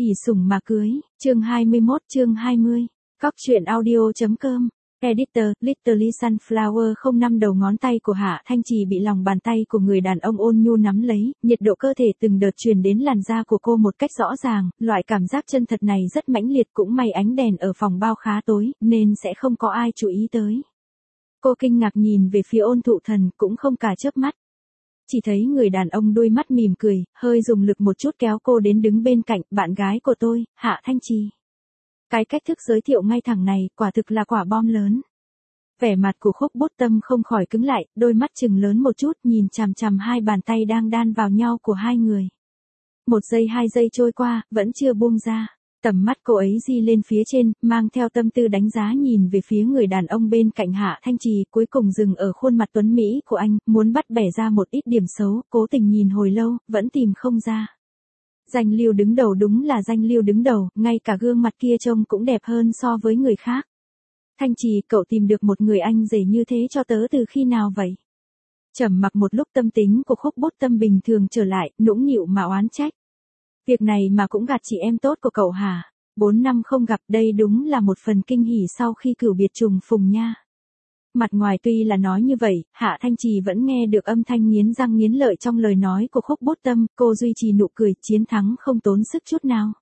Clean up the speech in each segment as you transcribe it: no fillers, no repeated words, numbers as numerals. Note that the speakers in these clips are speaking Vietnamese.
ỷ sủng mà cưới, chương 21 chương 20. Cóc truyện audio.com. Editor, Literally Sunflower 05 đầu ngón tay của Hạ Thanh Trì bị lòng bàn tay của người đàn ông ôn nhu nắm lấy, nhiệt độ cơ thể từng đợt truyền đến làn da của cô một cách rõ ràng, loại cảm giác chân thật này rất mãnh liệt, cũng may ánh đèn ở phòng bao khá tối, nên sẽ không có ai chú ý tới. Cô kinh ngạc nhìn về phía Ôn Thụ Thần, cũng không cả chớp mắt. Chỉ thấy người đàn ông đôi mắt mỉm cười, hơi dùng lực một chút kéo cô đến đứng bên cạnh, bạn gái của tôi, Hạ Thanh Trì. Cái cách thức giới thiệu ngay thẳng này, quả thực là quả bom lớn. Vẻ mặt của Khúc Bốt Tâm không khỏi cứng lại, đôi mắt trừng lớn một chút, nhìn chằm chằm hai bàn tay đang đan vào nhau của hai người. 1 giây 2 giây trôi qua, vẫn chưa buông ra. Tầm mắt cô ấy di lên phía trên, mang theo tâm tư đánh giá nhìn về phía người đàn ông bên cạnh Hạ Thanh Trì, cuối cùng dừng ở khuôn mặt tuấn mỹ của anh, muốn bắt bẻ ra một ít điểm xấu, cố tình nhìn hồi lâu, vẫn tìm không ra. Danh Lưu đứng đầu, đúng là Danh Lưu đứng đầu, ngay cả gương mặt kia trông cũng đẹp hơn so với người khác. Thanh Trì, cậu tìm được một người anh rể như thế cho tớ từ khi nào vậy? Trầm mặc một lúc, tâm tính của Khúc Bốt Tâm bình thường trở lại, nũng nịu mà oán trách. Việc này mà cũng gạt chị em tốt của cậu hả? 4 năm không gặp, đây đúng là một phần kinh hỉ sau khi cửu biệt trùng phùng nha. Mặt ngoài tuy là nói như vậy, Hạ Thanh Trì vẫn nghe được âm thanh nghiến răng nghiến lợi trong lời nói của Khúc Bốt Tâm, cô duy trì nụ cười, chiến thắng không tốn sức chút nào.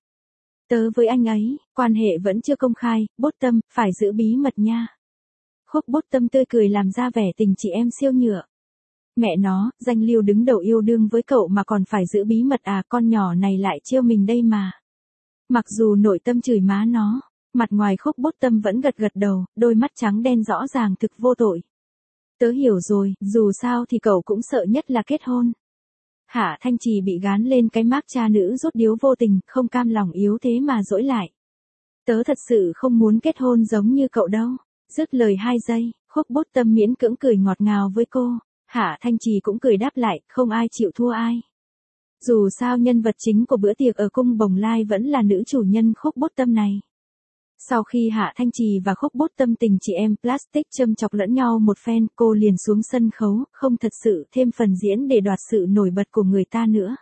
Tớ với anh ấy, quan hệ vẫn chưa công khai, Bốt Tâm, phải giữ bí mật nha. Khúc Bốt Tâm tươi cười làm ra vẻ tình chị em siêu nhựa. Mẹ nó, Danh Lưu đứng đầu yêu đương với cậu mà còn phải giữ bí mật à, con nhỏ này lại trêu mình đây mà. Mặc dù nội tâm chửi má nó, mặt ngoài Khúc Bốt Tâm vẫn gật gật đầu, đôi mắt trắng đen rõ ràng thực vô tội. Tớ hiểu rồi, dù sao thì cậu cũng sợ nhất là kết hôn. Hạ Thanh Trì bị gán lên cái mác cha nữ rốt điếu vô tình, không cam lòng yếu thế mà dỗi lại. Tớ thật sự không muốn kết hôn giống như cậu đâu. Dứt lời 2 giây, Khúc Bốt Tâm miễn cưỡng cười ngọt ngào với cô. Hạ Thanh Trì cũng cười đáp lại, không ai chịu thua ai. Dù sao nhân vật chính của bữa tiệc ở cung Bồng Lai vẫn là nữ chủ nhân Khúc Bốt Tâm này. Sau khi Hạ Thanh Trì và Khúc Bốt Tâm tình chị em plastic châm chọc lẫn nhau một phen, cô liền xuống sân khấu, không thật sự thêm phần diễn để đoạt sự nổi bật của người ta nữa.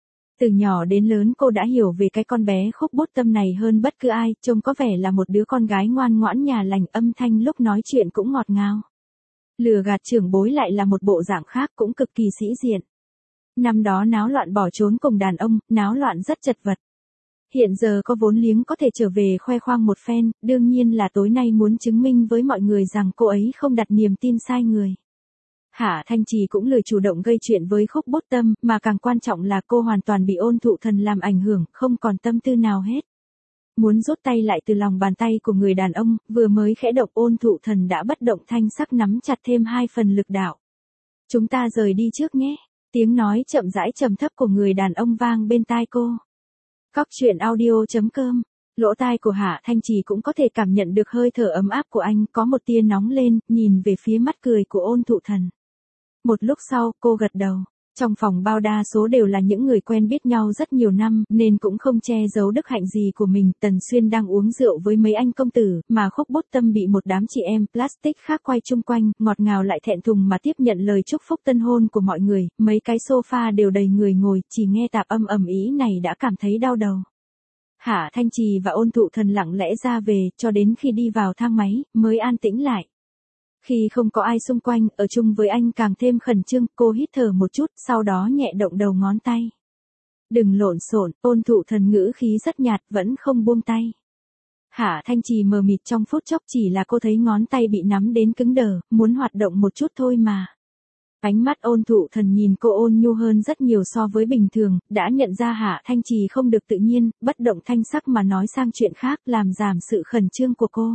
Từ nhỏ đến lớn cô đã hiểu về cái con bé Khúc Bốt Tâm này hơn bất cứ ai, trông có vẻ là một đứa con gái ngoan ngoãn nhà lành, âm thanh lúc nói chuyện cũng ngọt ngào. Lừa gạt trưởng bối lại là một bộ dạng khác, cũng cực kỳ sĩ diện. Năm đó náo loạn bỏ trốn cùng đàn ông, náo loạn rất chật vật. Hiện giờ có vốn liếng có thể trở về khoe khoang một phen, đương nhiên là tối nay muốn chứng minh với mọi người rằng cô ấy không đặt niềm tin sai người. Hạ Thanh Trì cũng lười chủ động gây chuyện với Khúc Bốt Tâm, mà càng quan trọng là cô hoàn toàn bị Ôn Thụ Thần làm ảnh hưởng, không còn tâm tư nào hết. Muốn rút tay lại từ lòng bàn tay của người đàn ông, vừa mới khẽ động Ôn Thụ Thần đã bất động thanh sắc nắm chặt thêm 2 phần lực đạo. Chúng ta rời đi trước nhé. Tiếng nói chậm rãi trầm thấp của người đàn ông vang bên tai cô. Cóc truyện audio.com. Lỗ tai của Hạ Thanh Trì cũng có thể cảm nhận được hơi thở ấm áp của anh, có một tia nóng lên, nhìn về phía mắt cười của Ôn Thụ Thần. Một lúc sau, cô gật đầu. Trong phòng bao đa số đều là những người quen biết nhau rất nhiều năm, nên cũng không che giấu đức hạnh gì của mình. Tần Xuyên đang uống rượu với mấy anh công tử, mà Khúc Bốt Tâm bị một đám chị em plastic khác quay chung quanh, ngọt ngào lại thẹn thùng mà tiếp nhận lời chúc phúc tân hôn của mọi người. Mấy cái sofa đều đầy người ngồi, chỉ nghe tạp âm ầm ĩ này đã cảm thấy đau đầu. Hạ Thanh Trì và Ôn Thụ Thần lặng lẽ ra về, cho đến khi đi vào thang máy, mới an tĩnh lại. Khi không có ai xung quanh, ở chung với anh càng thêm khẩn trương, cô hít thở một chút, sau đó nhẹ động đầu ngón tay. Đừng lộn xộn, Ôn Thụ Thần ngữ khí rất nhạt, vẫn không buông tay. Hạ Thanh Trì mờ mịt trong phút chốc, chỉ là cô thấy ngón tay bị nắm đến cứng đờ, muốn hoạt động một chút thôi mà. Ánh mắt Ôn Thụ Thần nhìn cô ôn nhu hơn rất nhiều so với bình thường, đã nhận ra Hạ Thanh Trì không được tự nhiên, bất động thanh sắc mà nói sang chuyện khác, làm giảm sự khẩn trương của cô.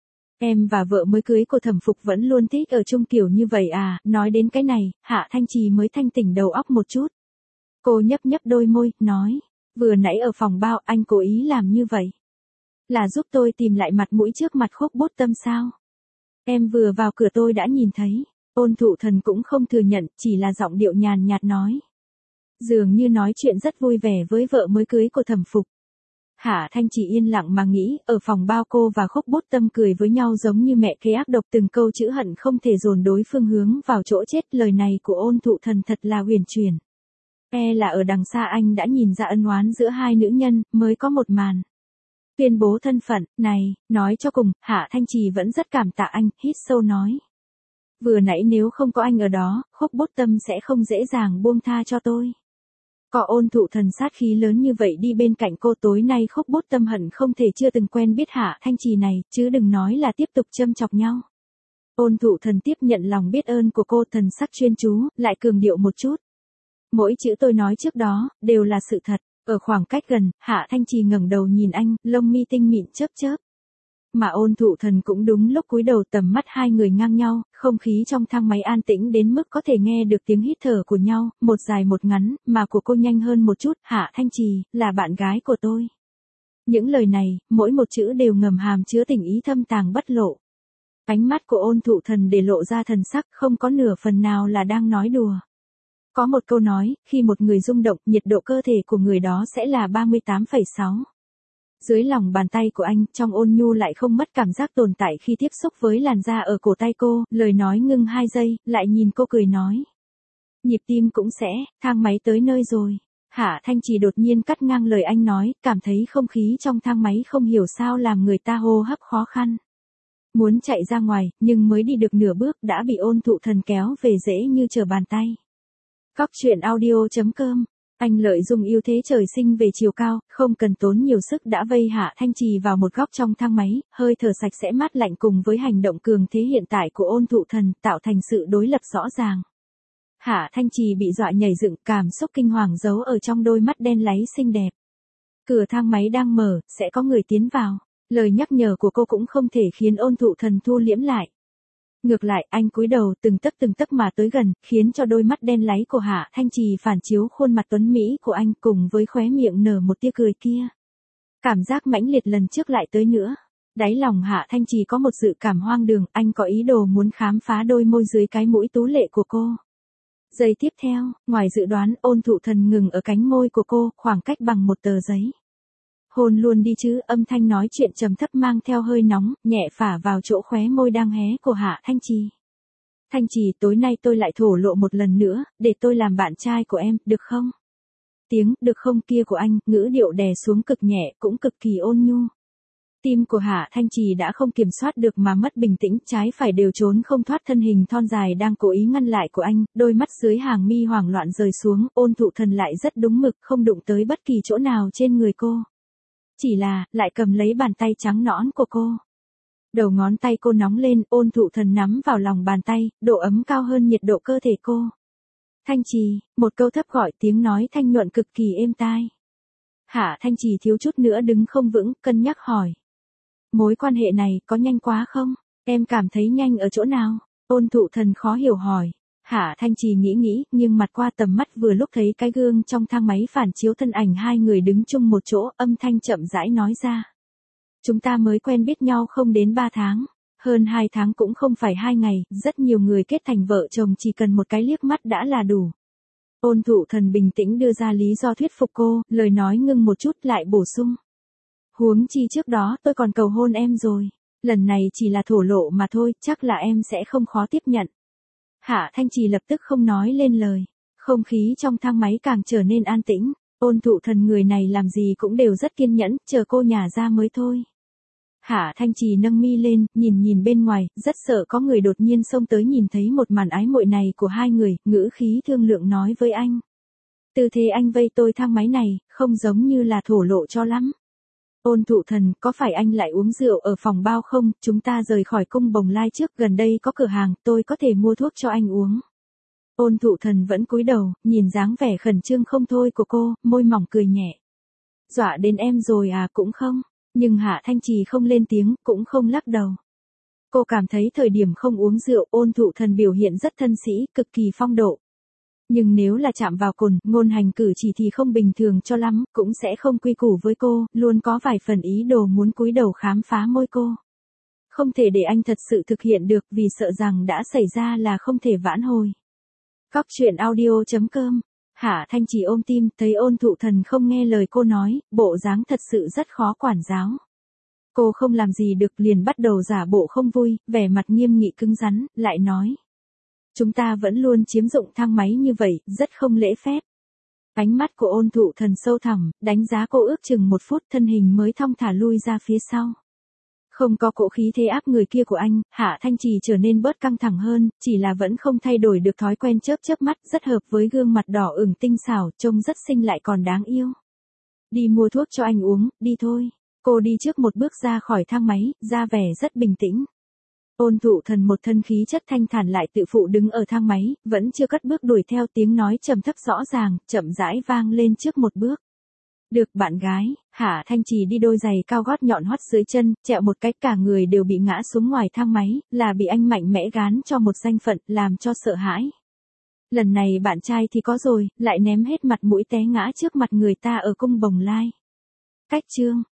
Em và vợ mới cưới của Thẩm Phục vẫn luôn thích ở chung kiểu như vậy à, nói đến cái này, Hạ Thanh Trì mới thanh tỉnh đầu óc một chút. Cô nhấp nhấp đôi môi, nói, vừa nãy ở phòng bao anh cố ý làm như vậy. Là giúp tôi tìm lại mặt mũi trước mặt Khúc Bốt Tâm sao? Em vừa vào cửa tôi đã nhìn thấy. Ôn Thụ Thần cũng không thừa nhận, chỉ là giọng điệu nhàn nhạt nói. Dường như nói chuyện rất vui vẻ với vợ mới cưới của Thẩm Phục. Hạ Thanh Trì yên lặng mà nghĩ, ở phòng bao cô và Khúc Bốt Tâm cười với nhau giống như mẹ kế ác độc, từng câu chữ hận không thể dồn đối phương hướng vào chỗ chết. Lời này của Ôn Thụ Thần thật là huyền chuyển. Là ở đằng xa anh đã nhìn ra ân oán giữa hai nữ nhân, mới có một màn. Tuyên bố thân phận, này, nói cho cùng, Hạ Thanh Trì vẫn rất cảm tạ anh, hít sâu nói. Vừa nãy nếu không có anh ở đó, Khúc Bút Tâm sẽ không dễ dàng buông tha cho tôi. Có Ôn Thụ Thần sát khí lớn như vậy đi bên cạnh cô, tối nay Khúc Bút Tâm hận không thể chưa từng quen biết Hạ Thanh Trì này, chứ đừng nói là tiếp tục châm chọc nhau. Ôn Thụ Thần tiếp nhận lòng biết ơn của cô, thần sắc chuyên chú, lại cường điệu một chút. Mỗi chữ tôi nói trước đó, đều là sự thật. Ở khoảng cách gần, Hạ Thanh Trì ngẩng đầu nhìn anh, lông mi tinh mịn chớp chớp. Mà Ôn Thụ Thần cũng đúng lúc cúi đầu, tầm mắt hai người ngang nhau, không khí trong thang máy an tĩnh đến mức có thể nghe được tiếng hít thở của nhau, một dài một ngắn, mà của cô nhanh hơn một chút. Hạ Thanh Trì, là bạn gái của tôi. Những lời này, mỗi một chữ đều ngầm hàm chứa tình ý thâm tàng bất lộ. Ánh mắt của Ôn Thụ Thần để lộ ra thần sắc, không có nửa phần nào là đang nói đùa. Có một câu nói, khi một người rung động, nhiệt độ cơ thể của người đó sẽ là 38,6. Dưới lòng bàn tay của anh, trong ôn nhu lại không mất cảm giác tồn tại khi tiếp xúc với làn da ở cổ tay cô, lời nói ngưng 2 giây, lại nhìn cô cười nói. Nhịp tim cũng sẽ, thang máy tới nơi rồi. Hạ Thanh Trì đột nhiên cắt ngang lời anh nói, cảm thấy không khí trong thang máy không hiểu sao làm người ta hô hấp khó khăn. Muốn chạy ra ngoài, nhưng mới đi được nửa bước đã bị Ôn Thụ Thần kéo về dễ như trở bàn tay. Cóc truyện audio.com. Anh lợi dụng ưu thế trời sinh về chiều cao, không cần tốn nhiều sức đã vây Hạ Thanh Trì vào một góc trong thang máy, hơi thở sạch sẽ mát lạnh cùng với hành động cường thế hiện tại của Ôn Thụ Thần tạo thành sự đối lập rõ ràng. Hạ Thanh Trì bị dọa nhảy dựng, cảm xúc kinh hoàng giấu ở trong đôi mắt đen láy xinh đẹp. Cửa thang máy đang mở, sẽ có người tiến vào. Lời nhắc nhở của cô cũng không thể khiến Ôn Thụ Thần thu liễm lại. Ngược lại, anh cúi đầu từng tấc mà tới gần, khiến cho đôi mắt đen láy của Hạ Thanh Trì phản chiếu khuôn mặt tuấn mỹ của anh cùng với khóe miệng nở một tia cười kia. Cảm giác mãnh liệt lần trước lại tới nữa. Đáy lòng Hạ Thanh Trì có một dự cảm hoang đường, anh có ý đồ muốn khám phá đôi môi dưới cái mũi tú lệ của cô. Giây tiếp theo, ngoài dự đoán, Ôn Thụ Thần ngừng ở cánh môi của cô, khoảng cách bằng một tờ giấy. Hôn luôn đi chứ, âm thanh nói chuyện trầm thấp mang theo hơi nóng, nhẹ phả vào chỗ khóe môi đang hé của Hạ Thanh Trì. Thanh Trì, tối nay tôi lại thổ lộ một lần nữa, để tôi làm bạn trai của em, được không? Tiếng được không kia của anh, ngữ điệu đè xuống cực nhẹ, cũng cực kỳ ôn nhu. Tim của Hạ Thanh Trì đã không kiểm soát được mà mất bình tĩnh, trái phải đều trốn không thoát thân hình thon dài đang cố ý ngăn lại của anh, đôi mắt dưới hàng mi hoảng loạn rời xuống, Ôn Thụ Thần lại rất đúng mực, không đụng tới bất kỳ chỗ nào trên người cô. Chỉ là, lại cầm lấy bàn tay trắng nõn của cô. Đầu ngón tay cô nóng lên, Ôn Thụ Thần nắm vào lòng bàn tay, độ ấm cao hơn nhiệt độ cơ thể cô. Thanh Trì, một câu thấp gọi, tiếng nói thanh nhuận cực kỳ êm tai. Hạ Thanh Trì thiếu chút nữa đứng không vững, cân nhắc hỏi. Mối quan hệ này có nhanh quá không? Em cảm thấy nhanh ở chỗ nào? Ôn Thụ Thần khó hiểu hỏi. Hạ Thanh Trì nghĩ, nhưng mặt qua tầm mắt vừa lúc thấy cái gương trong thang máy phản chiếu thân ảnh hai người đứng chung một chỗ, âm thanh chậm rãi nói ra. Chúng ta mới quen biết nhau không đến 3 tháng. Hơn 2 tháng cũng không phải 2 ngày, rất nhiều người kết thành vợ chồng chỉ cần một cái liếc mắt đã là đủ. Ôn Thụ Thần bình tĩnh đưa ra lý do thuyết phục cô, lời nói ngưng một chút lại bổ sung. Huống chi trước đó tôi còn cầu hôn em rồi. Lần này chỉ là thổ lộ mà thôi, chắc là em sẽ không khó tiếp nhận. Hạ Thanh Trì lập tức không nói lên lời. Không khí trong thang máy càng trở nên an tĩnh. Ôn Thụ Thần người này làm gì cũng đều rất kiên nhẫn, chờ cô nhả ra mới thôi. Hạ Thanh Trì nâng mi lên, nhìn bên ngoài, rất sợ có người đột nhiên xông tới nhìn thấy một màn ái muội này của hai người, ngữ khí thương lượng nói với anh. Tư thế anh vây tôi thang máy này, không giống như là thổ lộ cho lắm. Ôn Thụ Thần, có phải anh lại uống rượu ở phòng bao không? Chúng ta rời khỏi cung Bồng Lai trước, gần đây có cửa hàng, tôi có thể mua thuốc cho anh uống. Ôn Thụ Thần vẫn cúi đầu, nhìn dáng vẻ khẩn trương không thôi của cô, môi mỏng cười nhẹ. Dọa đến em rồi à? Cũng không. Nhưng Hạ Thanh Trì không lên tiếng, cũng không lắc đầu. Cô cảm thấy thời điểm không uống rượu, Ôn Thụ Thần biểu hiện rất thân sĩ, cực kỳ phong độ. Nhưng nếu là chạm vào cồn, ngôn hành cử chỉ thì không bình thường cho lắm, cũng sẽ không quy củ với cô, luôn có vài phần ý đồ muốn cúi đầu khám phá môi cô. Không thể để anh thật sự thực hiện được vì sợ rằng đã xảy ra là không thể vãn hồi. Cóc truyện audio.com. Hạ Thanh Trì ôm tim, thấy Ôn Thụ Thần không nghe lời cô nói, bộ dáng thật sự rất khó quản giáo. Cô không làm gì được liền bắt đầu giả bộ không vui, vẻ mặt nghiêm nghị cứng rắn, lại nói. Chúng ta vẫn luôn chiếm dụng thang máy như vậy, rất không lễ phép. Ánh mắt của Ôn Thụ Thần sâu thẳm, đánh giá cô ước chừng 1 phút, thân hình mới thong thả lui ra phía sau. Không có cỗ khí thế áp người kia của anh, Hạ Thanh Trì trở nên bớt căng thẳng hơn, chỉ là vẫn không thay đổi được thói quen chớp chớp mắt, rất hợp với gương mặt đỏ ửng tinh xảo, trông rất xinh lại còn đáng yêu. Đi mua thuốc cho anh uống, đi thôi. Cô đi trước một bước ra khỏi thang máy, ra vẻ rất bình tĩnh. Ôn Thụ Thần một thân khí chất thanh thản lại tự phụ đứng ở thang máy, vẫn chưa cất bước đuổi theo, tiếng nói trầm thấp rõ ràng, chậm rãi vang lên trước một bước. Được bạn gái. Hạ Thanh Trì đi đôi giày cao gót nhọn hoắt dưới chân, trẹo một cái cả người đều bị ngã xuống ngoài thang máy, là bị anh mạnh mẽ gán cho một danh phận, làm cho sợ hãi. Lần này bạn trai thì có rồi, lại ném hết mặt mũi té ngã trước mặt người ta ở cung Bồng Lai. Cách chương